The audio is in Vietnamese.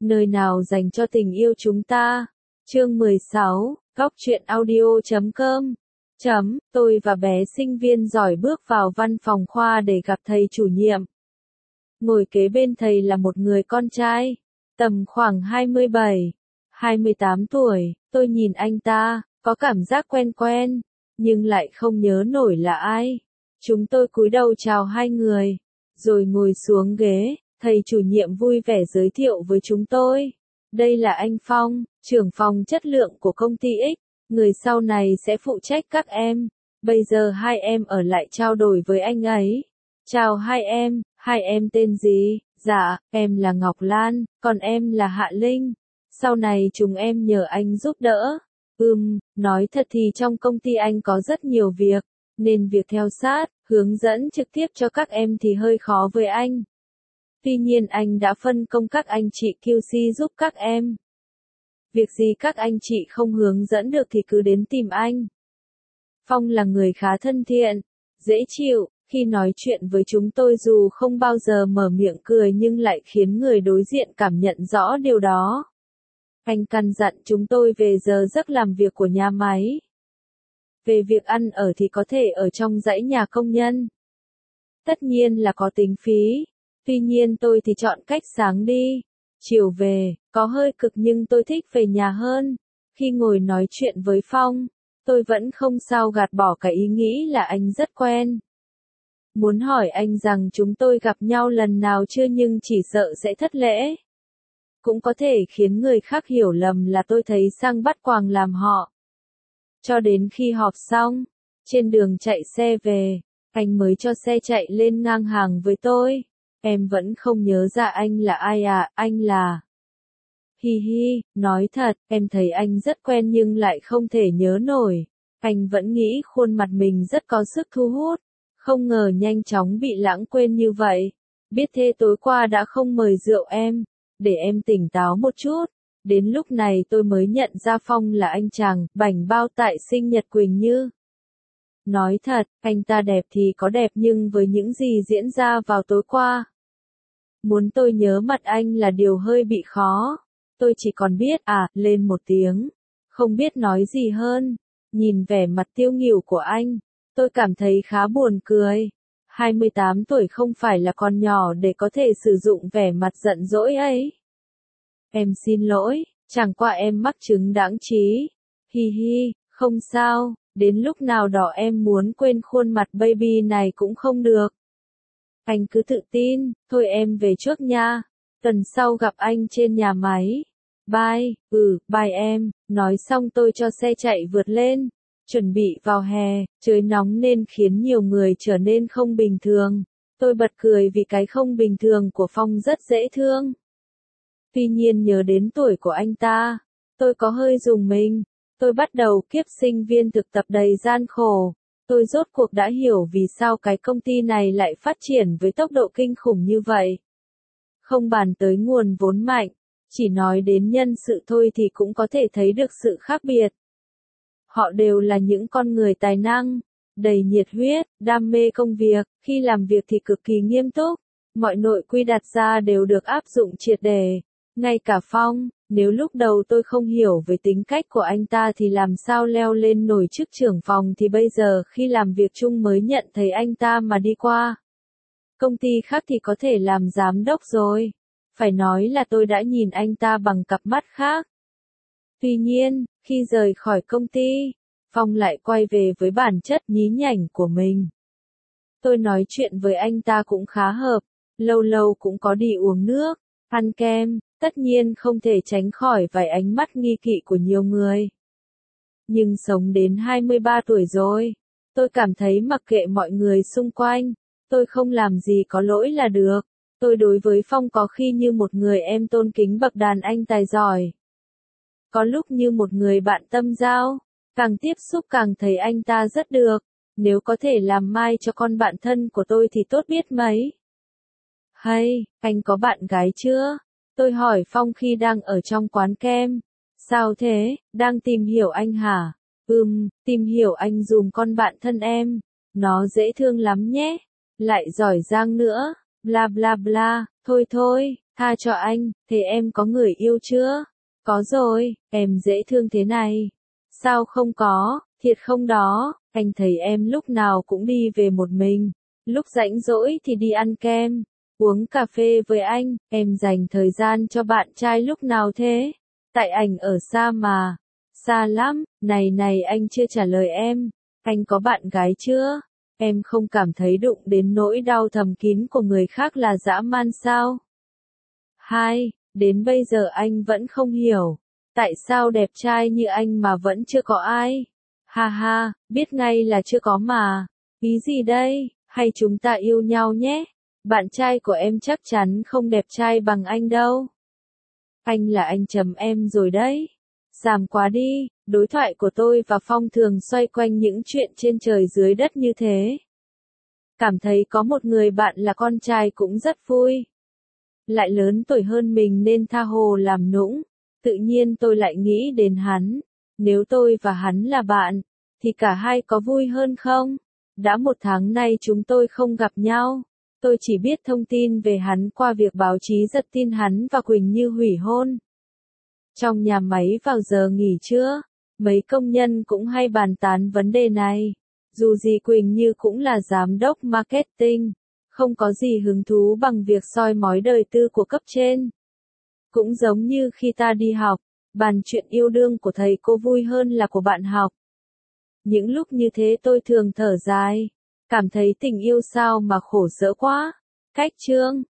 nơi nào dành cho tình yêu chúng ta. Chương 16, Góc truyện audio.com. Tôi và bé sinh viên giỏi bước vào văn phòng khoa để gặp thầy chủ nhiệm. Ngồi kế bên thầy là một người con trai, tầm khoảng 27, 28 tuổi. Tôi nhìn anh ta, có cảm giác quen quen, nhưng lại không nhớ nổi là ai. Chúng tôi cúi đầu chào hai người, rồi ngồi xuống ghế. Thầy chủ nhiệm vui vẻ giới thiệu với chúng tôi. Đây là anh Phong, trưởng phòng chất lượng của công ty X, người sau này sẽ phụ trách các em. Bây giờ hai em ở lại trao đổi với anh ấy. Chào hai em tên gì? Dạ, em là Ngọc Lan, còn em là Hạ Linh. Sau này chúng em nhờ anh giúp đỡ. Nói thật thì trong công ty anh có rất nhiều việc, nên việc theo sát, hướng dẫn trực tiếp cho các em thì hơi khó với anh. Tuy nhiên anh đã phân công các anh chị QC giúp các em. Việc gì các anh chị không hướng dẫn được thì cứ đến tìm anh. Phong là người khá thân thiện, dễ chịu, khi nói chuyện với chúng tôi dù không bao giờ mở miệng cười nhưng lại khiến người đối diện cảm nhận rõ điều đó. Anh căn dặn chúng tôi về giờ giấc làm việc của nhà máy. Về việc ăn ở thì có thể ở trong dãy nhà công nhân. Tất nhiên là có tính phí. Tuy nhiên tôi thì chọn cách sáng đi, chiều về, có hơi cực nhưng tôi thích về nhà hơn. Khi ngồi nói chuyện với Phong, tôi vẫn không sao gạt bỏ cái ý nghĩ là anh rất quen. Muốn hỏi anh rằng chúng tôi gặp nhau lần nào chưa nhưng chỉ sợ sẽ thất lễ. Cũng có thể khiến người khác hiểu lầm là tôi thấy sang bắt quàng làm họ. Cho đến khi họp xong, trên đường chạy xe về, anh mới cho xe chạy lên ngang hàng với tôi. Em vẫn không nhớ ra anh là ai à, anh là... Nói thật, em thấy anh rất quen nhưng lại không thể nhớ nổi. Anh vẫn nghĩ khuôn mặt mình rất có sức thu hút, không ngờ nhanh chóng bị lãng quên như vậy. Biết thế tối qua đã không mời rượu em, để em tỉnh táo một chút. Đến lúc này tôi mới nhận ra Phong là anh chàng bảnh bao tại sinh nhật Quỳnh Như. Nói thật, anh ta đẹp thì có đẹp nhưng với những gì diễn ra vào tối qua, muốn tôi nhớ mặt anh là điều hơi bị khó. Tôi chỉ còn biết lên một tiếng, không biết nói gì hơn. Nhìn vẻ mặt tiêu nghỉu của anh, tôi cảm thấy khá buồn cười. 28 tuổi không phải là con nhỏ để có thể sử dụng vẻ mặt giận dỗi ấy. Em xin lỗi, chẳng qua em mắc chứng đãng trí. Không sao, đến lúc nào đó em muốn quên khuôn mặt baby này cũng không được. Anh cứ tự tin, thôi em về trước nha. Tuần sau gặp anh trên nhà máy. Bye, bye em. Nói xong tôi cho xe chạy vượt lên. Chuẩn bị vào hè, trời nóng nên khiến nhiều người trở nên không bình thường. Tôi bật cười vì cái không bình thường của Phong rất dễ thương. Tuy nhiên nhớ đến tuổi của anh ta, tôi có hơi rùng mình. Tôi bắt đầu kiếp sinh viên thực tập đầy gian khổ. Tôi rốt cuộc đã hiểu vì sao cái công ty này lại phát triển với tốc độ kinh khủng như vậy. Không bàn tới nguồn vốn mạnh, chỉ nói đến nhân sự thôi thì cũng có thể thấy được sự khác biệt. Họ đều là những con người tài năng, đầy nhiệt huyết, đam mê công việc, khi làm việc thì cực kỳ nghiêm túc. Mọi nội quy đặt ra đều được áp dụng triệt để. Ngay cả Phong, nếu lúc đầu tôi không hiểu về tính cách của anh ta thì làm sao leo lên nổi chức trưởng phòng thì bây giờ khi làm việc chung mới nhận thấy anh ta mà đi qua công ty khác thì có thể làm giám đốc rồi. Phải nói là tôi đã nhìn anh ta bằng cặp mắt khác. Tuy nhiên, khi rời khỏi công ty, Phong lại quay về với bản chất nhí nhảnh của mình. Tôi nói chuyện với anh ta cũng khá hợp, lâu lâu cũng có đi uống nước, ăn kem, tất nhiên không thể tránh khỏi vài ánh mắt nghi kỵ của nhiều người. Nhưng sống đến 23 tuổi rồi, tôi cảm thấy mặc kệ mọi người xung quanh, tôi không làm gì có lỗi là được. Tôi đối với Phong có khi như một người em tôn kính bậc đàn anh tài giỏi. Có lúc như một người bạn tâm giao, càng tiếp xúc càng thấy anh ta rất được. Nếu có thể làm mai cho con bạn thân của tôi thì tốt biết mấy. Hay, anh có bạn gái chưa? Tôi hỏi Phong khi đang ở trong quán kem. Sao thế, đang tìm hiểu anh hả? Tìm hiểu anh dùm con bạn thân em. Nó dễ thương lắm nhé. Lại giỏi giang nữa. Bla bla bla, thôi thôi, Tha cho anh, thế em có người yêu chưa? Có rồi, em dễ thương thế này. Sao không có, thiệt không đó, anh thấy em lúc nào cũng đi về một mình. Lúc rảnh rỗi thì đi ăn kem, uống cà phê với anh, em dành thời gian cho bạn trai lúc nào thế? Tại anh ở xa mà. Xa lắm, này anh chưa trả lời em. Anh có bạn gái chưa? Em không cảm thấy đụng đến nỗi đau thầm kín của người khác là dã man sao? 2. Đến bây giờ anh vẫn không hiểu. Tại sao đẹp trai như anh mà vẫn chưa có ai? Ha ha, biết ngay là chưa có mà. Ý gì đây? Hay chúng ta yêu nhau nhé? Bạn trai của em chắc chắn không đẹp trai bằng anh đâu. Anh là anh chấm em rồi đấy. Giảm quá đi, đối thoại của tôi và Phong thường xoay quanh những chuyện trên trời dưới đất như thế. Cảm thấy có một người bạn là con trai cũng rất vui. Lại lớn tuổi hơn mình nên tha hồ làm nũng. Tự nhiên tôi lại nghĩ đến hắn. Nếu tôi và hắn là bạn, thì cả hai có vui hơn không? Đã 1 tháng nay chúng tôi không gặp nhau. Tôi chỉ biết thông tin về hắn qua việc báo chí giật tin hắn và Quỳnh Như hủy hôn. Trong nhà máy vào giờ nghỉ trưa, mấy công nhân cũng hay bàn tán vấn đề này. Dù gì Quỳnh Như cũng là giám đốc marketing, không có gì hứng thú bằng việc soi mói đời tư của cấp trên. Cũng giống như khi ta đi học, bàn chuyện yêu đương của thầy cô vui hơn là của bạn học. Những lúc như thế tôi thường thở dài, cảm thấy tình yêu sao mà khổ sở quá. Cách chương